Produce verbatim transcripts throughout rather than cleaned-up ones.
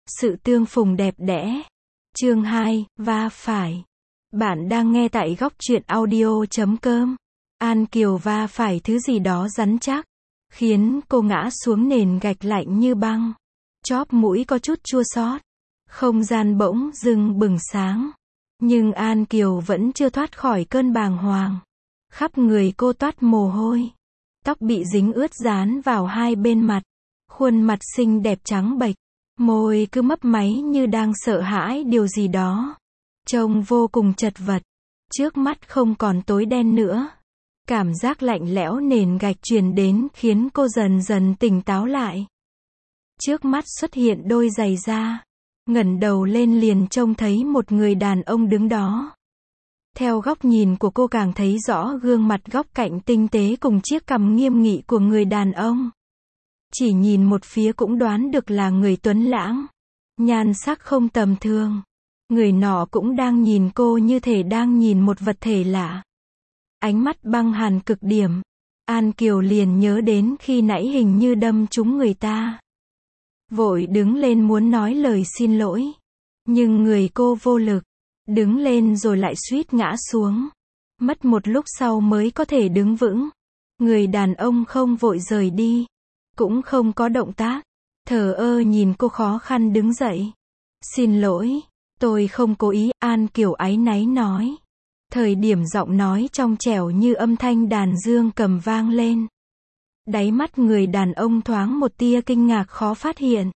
Sự tương phùng đẹp đẽ. Chương hai, va phải. Bạn đang nghe tại góc truyện audio chấm com. An Kiều va phải thứ gì đó rắn chắc, khiến cô ngã xuống nền gạch lạnh như băng. Chóp mũi có chút chua xót. Không gian bỗng dưng bừng sáng. Nhưng An Kiều vẫn chưa thoát khỏi cơn bàng hoàng. Khắp người cô toát mồ hôi. Tóc bị dính ướt dán vào hai bên mặt. Khuôn mặt xinh đẹp trắng bệch. Môi cứ mấp máy như đang sợ hãi điều gì đó. Trông vô cùng chật vật. Trước mắt không còn tối đen nữa. Cảm giác lạnh lẽo nền gạch truyền đến khiến cô dần dần tỉnh táo lại. Trước mắt xuất hiện đôi giày da. Ngẩng đầu lên liền trông thấy một người đàn ông đứng đó. Theo góc nhìn của cô càng thấy rõ gương mặt góc cạnh tinh tế cùng chiếc cằm nghiêm nghị của người đàn ông. Chỉ nhìn một phía cũng đoán được là người tuấn lãng. Nhan sắc không tầm thường. Người nọ cũng đang nhìn cô như thể đang nhìn một vật thể lạ. Ánh mắt băng hàn cực điểm. An Kiều liền nhớ đến khi nãy hình như đâm trúng người ta. Vội đứng lên muốn nói lời xin lỗi. Nhưng người cô vô lực. Đứng lên rồi lại suýt ngã xuống. Mất một lúc sau mới có thể đứng vững. Người đàn ông không vội rời đi. Cũng không có động tác. Thờ ơ nhìn cô khó khăn đứng dậy. Xin lỗi, tôi không cố ý, An Kiều áy náy nói. Thời điểm giọng nói trong trẻo như âm thanh đàn dương cầm vang lên. Đáy mắt người đàn ông thoáng một tia kinh ngạc khó phát hiện.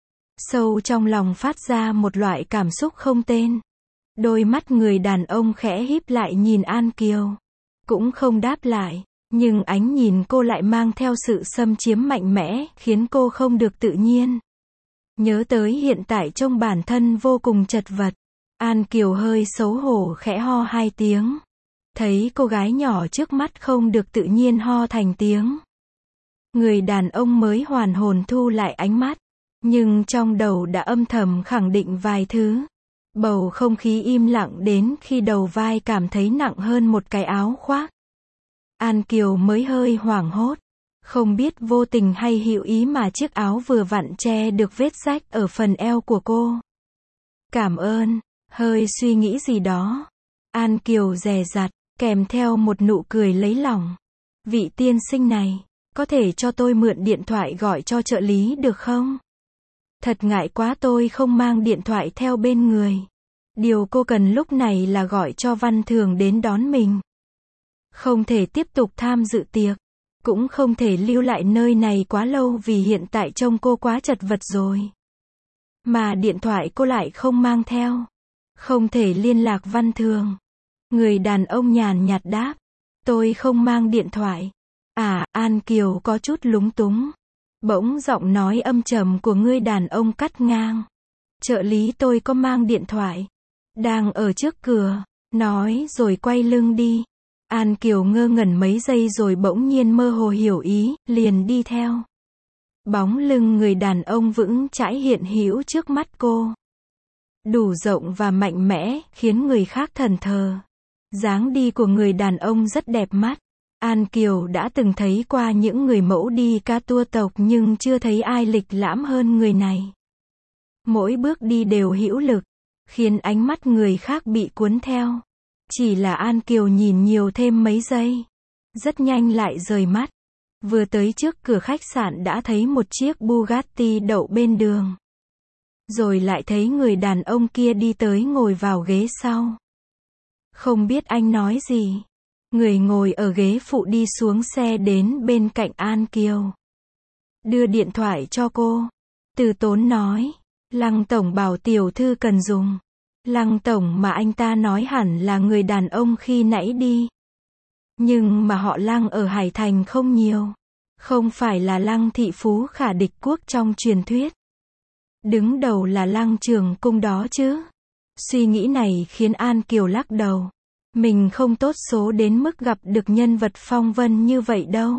Sâu trong lòng phát ra một loại cảm xúc không tên. Đôi mắt người đàn ông khẽ híp lại nhìn An Kiều. Cũng không đáp lại. Nhưng ánh nhìn cô lại mang theo sự xâm chiếm mạnh mẽ, khiến cô không được tự nhiên. Nhớ tới hiện tại trông bản thân vô cùng chật vật. An Kiều hơi xấu hổ khẽ ho hai tiếng. Thấy cô gái nhỏ trước mắt không được tự nhiên ho thành tiếng. Người đàn ông mới hoàn hồn thu lại ánh mắt. Nhưng trong đầu đã âm thầm khẳng định vài thứ. Bầu không khí im lặng đến khi đầu vai cảm thấy nặng hơn một cái áo khoác. An Kiều mới hơi hoảng hốt. Không biết vô tình hay hữu ý mà chiếc áo vừa vặn che được vết rách ở phần eo của cô. Cảm ơn. Hơi suy nghĩ gì đó. An Kiều dè dặt, kèm theo một nụ cười lấy lòng. Vị tiên sinh này, có thể cho tôi mượn điện thoại gọi cho trợ lý được không? Thật ngại quá tôi không mang điện thoại theo bên người. Điều cô cần lúc này là gọi cho Văn Thường đến đón mình. Không thể tiếp tục tham dự tiệc. Cũng không thể lưu lại nơi này quá lâu vì hiện tại trông cô quá chật vật rồi. Mà điện thoại cô lại không mang theo. Không thể liên lạc Văn Thường. Người đàn ông nhàn nhạt đáp. Tôi không mang điện thoại. À, An Kiều có chút lúng túng. Bỗng giọng nói âm trầm của người đàn ông cắt ngang. Trợ lý tôi có mang điện thoại. Đang ở trước cửa. Nói rồi quay lưng đi. An Kiều ngơ ngẩn mấy giây rồi bỗng nhiên mơ hồ hiểu ý, liền đi theo. Bóng lưng người đàn ông vững chãi hiện hữu trước mắt cô. Đủ rộng và mạnh mẽ, khiến người khác thẫn thờ. Dáng đi của người đàn ông rất đẹp mắt. An Kiều đã từng thấy qua những người mẫu đi ca tour tộc nhưng chưa thấy ai lịch lãm hơn người này. Mỗi bước đi đều hữu lực, khiến ánh mắt người khác bị cuốn theo. Chỉ là An Kiều nhìn nhiều thêm mấy giây. Rất nhanh lại rời mắt. Vừa tới trước cửa khách sạn đã thấy một chiếc Bugatti đậu bên đường. Rồi lại thấy người đàn ông kia đi tới ngồi vào ghế sau. Không biết anh nói gì. Người ngồi ở ghế phụ đi xuống xe đến bên cạnh An Kiều. Đưa điện thoại cho cô. Từ tốn nói. Lăng tổng bảo tiểu thư cần dùng. Lăng tổng mà anh ta nói hẳn là người đàn ông khi nãy đi. Nhưng mà họ Lăng ở Hải Thành không nhiều. Không phải là Lăng thị phú khả địch quốc trong truyền thuyết. Đứng đầu là Lăng Trường Cung đó chứ. Suy nghĩ này khiến An Kiều lắc đầu. Mình không tốt số đến mức gặp được nhân vật phong vân như vậy đâu.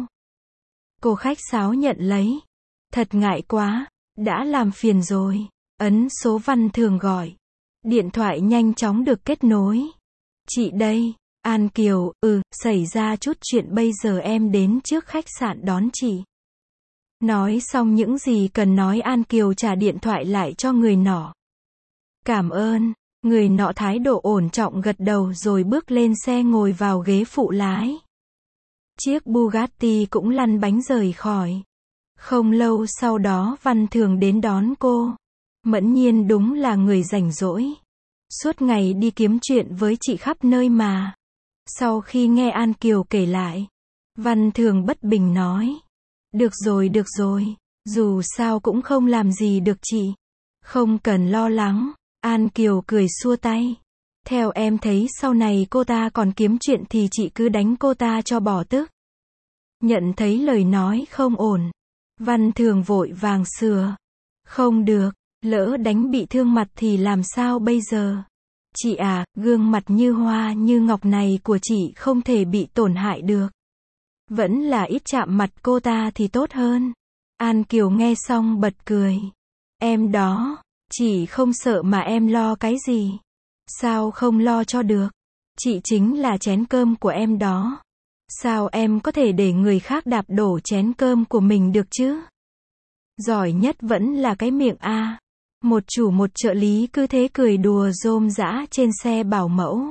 Cô khách sáo nhận lấy. Thật ngại quá. Đã làm phiền rồi. Ấn số Văn Thường gọi. Điện thoại nhanh chóng được kết nối. Chị đây. An Kiều, ừ, xảy ra chút chuyện bây giờ em đến trước khách sạn đón chị. Nói xong những gì cần nói, An Kiều trả điện thoại lại cho người nọ. Cảm ơn. Người nọ thái độ ổn trọng gật đầu rồi bước lên xe ngồi vào ghế phụ lái. Chiếc Bugatti cũng lăn bánh rời khỏi. Không lâu sau đó Văn Thường đến đón cô. Mẫn Nhiên đúng là người rảnh rỗi. Suốt ngày đi kiếm chuyện với chị khắp nơi mà. Sau khi nghe An Kiều kể lại, Văn Thường bất bình nói. Được rồi được rồi, dù sao cũng không làm gì được chị. Không cần lo lắng. An Kiều cười xua tay. Theo em thấy sau này cô ta còn kiếm chuyện thì chị cứ đánh cô ta cho bỏ tức. Nhận thấy lời nói không ổn, Văn Thường vội vàng sửa. Không được, lỡ đánh bị thương mặt thì làm sao bây giờ? Chị à, gương mặt như hoa như ngọc này của chị không thể bị tổn hại được. Vẫn là ít chạm mặt cô ta thì tốt hơn. An Kiều nghe xong bật cười. Em đó, chị không sợ mà em lo cái gì? Sao không lo cho được? Chị chính là chén cơm của em đó. Sao em có thể để người khác đạp đổ chén cơm của mình được chứ? Giỏi nhất vẫn là cái miệng a. Một chủ một trợ lý cứ thế cười đùa rôm rã trên xe bảo mẫu.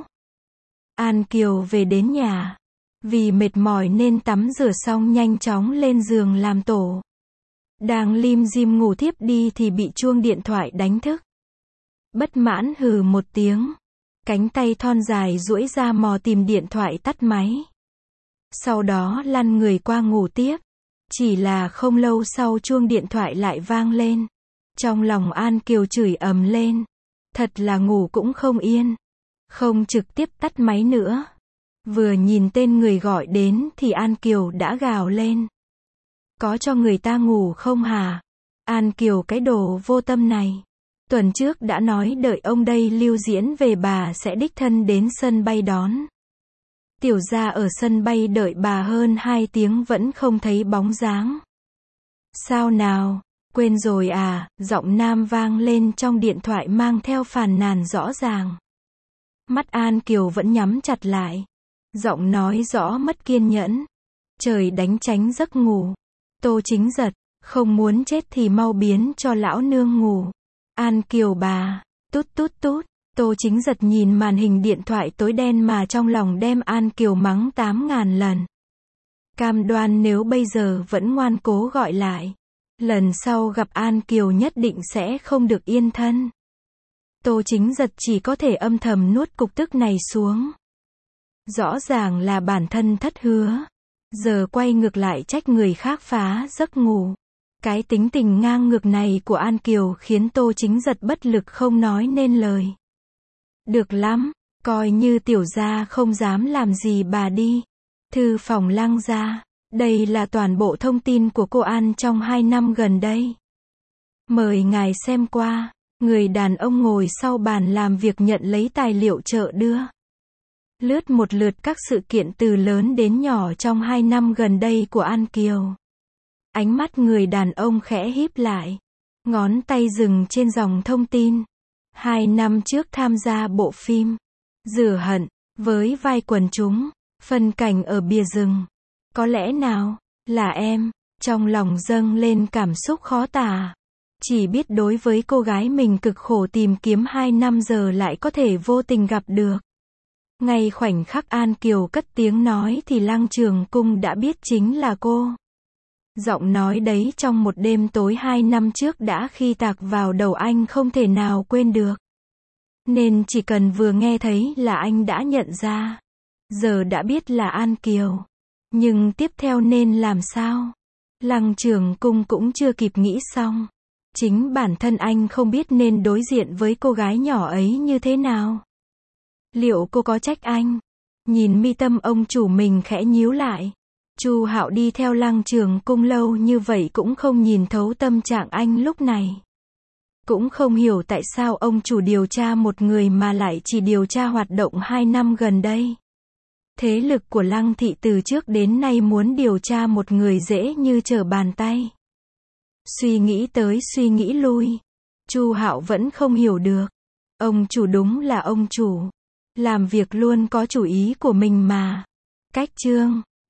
An Kiều về đến nhà. Vì mệt mỏi nên tắm rửa xong nhanh chóng lên giường làm tổ. Đang lim dim ngủ thiếp đi thì bị chuông điện thoại đánh thức. Bất mãn hừ một tiếng. Cánh tay thon dài duỗi ra mò tìm điện thoại tắt máy. Sau đó lăn người qua ngủ tiếp. Chỉ là không lâu sau chuông điện thoại lại vang lên. Trong lòng An Kiều chửi ầm lên. Thật là ngủ cũng không yên. Không trực tiếp tắt máy nữa. Vừa nhìn tên người gọi đến thì An Kiều đã gào lên. Có cho người ta ngủ không hả? An Kiều cái đồ vô tâm này. Tuần trước đã nói đợi ông đây lưu diễn về bà sẽ đích thân đến sân bay đón. Tiểu gia ở sân bay đợi bà hơn hai tiếng vẫn không thấy bóng dáng. Sao nào? Quên rồi à? Giọng nam vang lên trong điện thoại mang theo phàn nàn rõ ràng. Mắt An Kiều vẫn nhắm chặt lại. Giọng nói rõ mất kiên nhẫn. Trời đánh tránh giấc ngủ. Tô Chính Giật, không muốn chết thì mau biến cho lão nương ngủ. An Kiều bà, tút tút tút. Tô Chính Giật nhìn màn hình điện thoại tối đen mà trong lòng đem An Kiều mắng tám ngàn lần. Cam đoan nếu bây giờ vẫn ngoan cố gọi lại, lần sau gặp An Kiều nhất định sẽ không được yên thân. Tô Chính Giật chỉ có thể âm thầm nuốt cục tức này xuống. Rõ ràng là bản thân thất hứa. Giờ quay ngược lại trách người khác phá giấc ngủ. Cái tính tình ngang ngược này của An Kiều khiến Tô Chính Giật bất lực không nói nên lời. Được lắm, coi như tiểu gia không dám làm gì bà đi. Thư phòng Lăng gia. Đây là toàn bộ thông tin của cô An trong hai năm gần đây. Mời ngài xem qua. Người đàn ông ngồi sau bàn làm việc nhận lấy tài liệu chợ đưa. Lướt một lượt các sự kiện từ lớn đến nhỏ trong hai năm gần đây của An Kiều. Ánh mắt người đàn ông khẽ híp lại. Ngón tay dừng trên dòng thông tin. Hai năm trước tham gia bộ phim Rửa Hận với vai quần chúng, phân cảnh ở bìa rừng. Có lẽ nào là em, trong lòng dâng lên cảm xúc khó tả. Chỉ biết đối với cô gái mình cực khổ tìm kiếm hai năm giờ lại có thể vô tình gặp được. Ngay khoảnh khắc An Kiều cất tiếng nói thì Lăng Trường Cung đã biết chính là cô. Giọng nói đấy trong một đêm tối hai năm trước đã khi tạc vào đầu anh không thể nào quên được. Nên chỉ cần vừa nghe thấy là anh đã nhận ra. Giờ đã biết là An Kiều. Nhưng tiếp theo nên làm sao? Lăng Trường Cung cũng chưa kịp nghĩ xong. Chính bản thân anh không biết nên đối diện với cô gái nhỏ ấy như thế nào. Liệu cô có trách anh? Nhìn mi tâm ông chủ mình khẽ nhíu lại. Chu Hạo đi theo Lăng Trường Cung lâu như vậy cũng không nhìn thấu tâm trạng anh lúc này. Cũng không hiểu tại sao ông chủ điều tra một người mà lại chỉ điều tra hoạt động hai năm gần đây. Thế lực của Lăng thị từ trước đến nay muốn điều tra một người dễ như trở bàn tay. Suy nghĩ tới suy nghĩ lui. Chu Hạo vẫn không hiểu được. Ông chủ đúng là ông chủ. Làm việc luôn có chủ ý của mình mà. Cách chương